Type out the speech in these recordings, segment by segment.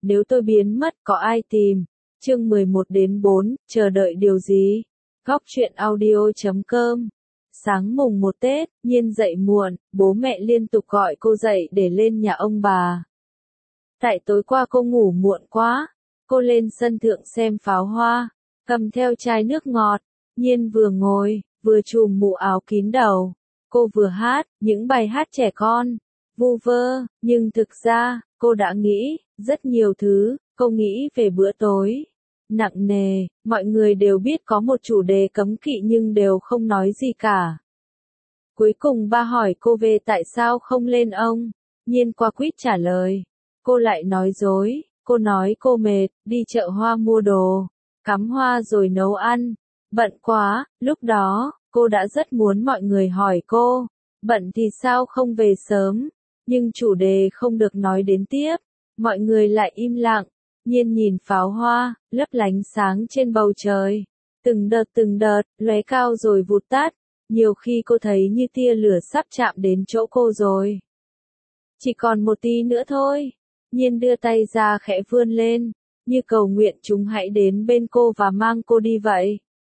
nếu tôi biến mất có ai tìm? Chương 11-4, chờ đợi điều gì? Góc truyện audio.com. Sáng mùng 1 Tết, Nhiên dậy muộn, bố mẹ liên tục gọi cô dậy để lên nhà ông bà. Tại tối qua cô ngủ muộn quá, cô lên sân thượng xem pháo hoa, cầm theo chai nước ngọt. Nhiên vừa ngồi, vừa trùm mũ áo kín đầu. Cô vừa hát, những bài hát trẻ con, vu vơ, nhưng thực ra, cô đã nghĩ, rất nhiều thứ, cô nghĩ về bữa tối. Nặng nề, mọi người đều biết có một chủ đề cấm kỵ nhưng đều không nói gì cả. Cuối cùng ba hỏi cô về tại sao không lên ông. Nhiên qua quýt trả lời. Cô lại nói dối, cô nói cô mệt, đi chợ hoa mua đồ, cắm hoa rồi nấu ăn. Bận quá, lúc đó, cô đã rất muốn mọi người hỏi cô, bận thì sao không về sớm, nhưng chủ đề không được nói đến tiếp, mọi người lại im lặng. Nhiên nhìn pháo hoa, lấp lánh sáng trên bầu trời, từng đợt, lóe cao rồi vụt tắt, nhiều khi cô thấy như tia lửa sắp chạm đến chỗ cô rồi. Chỉ còn một tí nữa thôi. Nhiên đưa tay ra khẽ vươn lên, như cầu nguyện chúng hãy đến bên cô và mang cô đi vậy.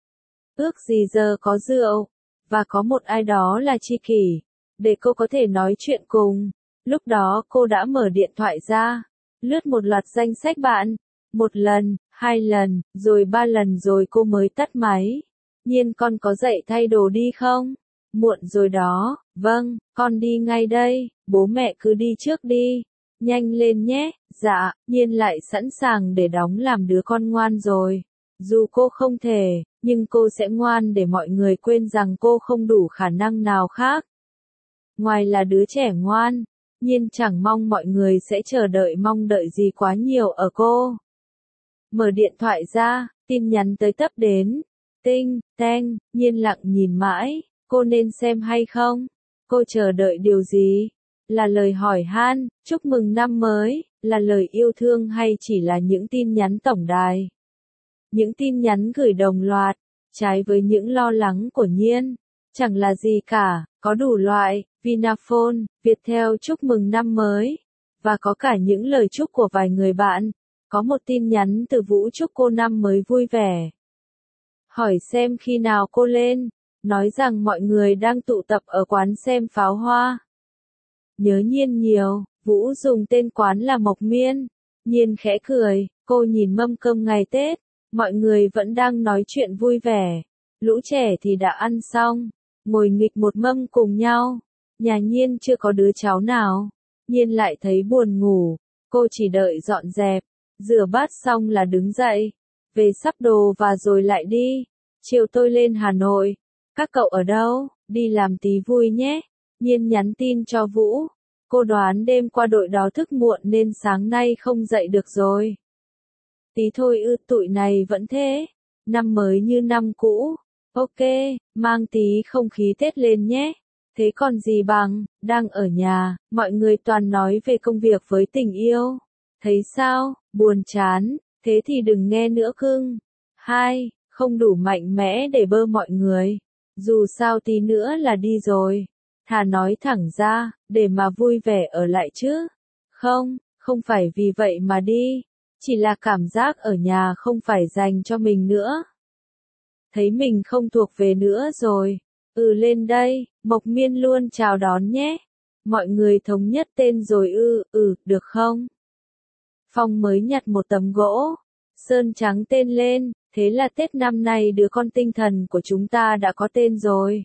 Ước gì giờ có rượu, và có một ai đó là tri kỷ, để cô có thể nói chuyện cùng. Lúc đó cô đã mở điện thoại ra, lướt một loạt danh sách bạn, 1 lần, 2 lần, rồi 3 lần rồi cô mới tắt máy. Nhiên con có dậy thay đồ đi không? Muộn rồi đó, vâng, con đi ngay đây, bố mẹ cứ đi trước đi. Nhanh lên nhé, dạ, Nhiên lại sẵn sàng để đóng làm đứa con ngoan rồi. Dù cô không thể, nhưng cô sẽ ngoan để mọi người quên rằng cô không đủ khả năng nào khác. Ngoài là đứa trẻ ngoan, Nhiên chẳng mong mọi người sẽ chờ đợi mong đợi gì quá nhiều ở cô. Mở điện thoại ra, tin nhắn tới tấp đến. Tinh, teng, Nhiên lặng nhìn mãi, cô nên xem hay không? Cô chờ đợi điều gì? Là lời hỏi han, chúc mừng năm mới, là lời yêu thương hay chỉ là những tin nhắn tổng đài? Những tin nhắn gửi đồng loạt, trái với những lo lắng của Nhiên, chẳng là gì cả, có đủ loại, Vinaphone, Viettel chúc mừng năm mới, và có cả những lời chúc của vài người bạn. Có một tin nhắn từ Vũ chúc cô năm mới vui vẻ. Hỏi xem khi nào cô lên, nói rằng mọi người đang tụ tập ở quán xem pháo hoa. Nhớ Nhiên nhiều, Vũ dùng tên quán là Mộc Miên. Nhiên khẽ cười, cô nhìn mâm cơm ngày Tết, mọi người vẫn đang nói chuyện vui vẻ. Lũ trẻ thì đã ăn xong, ngồi nghịch một mâm cùng nhau. Nhà Nhiên chưa có đứa cháu nào. Nhiên lại thấy buồn ngủ, cô chỉ đợi dọn dẹp, rửa bát xong là đứng dậy, về sắp đồ và rồi lại đi. Chiều tôi lên Hà Nội, các cậu ở đâu, đi làm tí vui nhé. Nhiên nhắn tin cho Vũ, cô đoán đêm qua đội đó thức muộn nên sáng nay không dậy được rồi. Tí thôi tụi này vẫn thế, năm mới như năm cũ, ok, mang tí không khí Tết lên nhé. Thế còn gì bằng, đang ở nhà, mọi người toàn nói về công việc với tình yêu. Thấy sao, buồn chán, thế thì đừng nghe nữa cưng. 2. Không đủ mạnh mẽ để bơ mọi người. Dù sao tí nữa là đi rồi. Thà nói thẳng ra, để mà vui vẻ ở lại chứ. Không phải vì vậy mà đi. Chỉ là cảm giác ở nhà không phải dành cho mình nữa. Thấy mình không thuộc về nữa rồi. Lên đây, Mộc Miên luôn chào đón nhé. Mọi người thống nhất tên rồi được không? Phong mới nhặt một tấm gỗ, sơn trắng tên lên, thế là Tết năm nay đứa con tinh thần của chúng ta đã có tên rồi.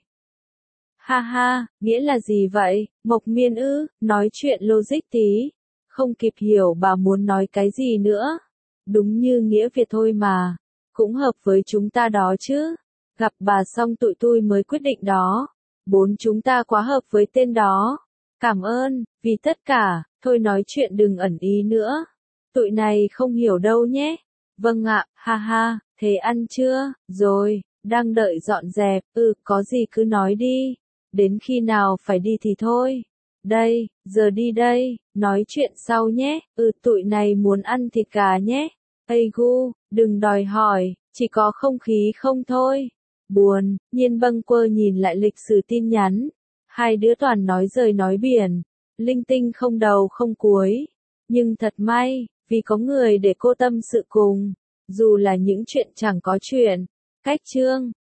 Ha ha, nghĩa là gì vậy? Mộc Miên nói chuyện logic tí. Không kịp hiểu bà muốn nói cái gì nữa. Đúng như nghĩa Việt thôi mà. Cũng hợp với chúng ta đó chứ. Gặp bà xong tụi tôi mới quyết định đó. 4 chúng ta quá hợp với tên đó. Cảm ơn, vì tất cả, thôi nói chuyện đừng ẩn ý nữa. Tụi này không hiểu đâu nhé. Vâng ạ, ha ha, thế ăn chưa? Rồi, đang đợi dọn dẹp, có gì cứ nói đi. Đến khi nào phải đi thì thôi. Đây, giờ đi đây, nói chuyện sau nhé. Tụi này muốn ăn thịt gà nhé. Ây gu, đừng đòi hỏi, chỉ có không khí không thôi. Buồn, Nhiên bâng quơ nhìn lại lịch sử tin nhắn. Hai đứa toàn nói rời nói biển. Linh tinh không đầu không cuối. Nhưng thật may, vì có người để cô tâm sự cùng, dù là những chuyện chẳng có chuyện. Cách chương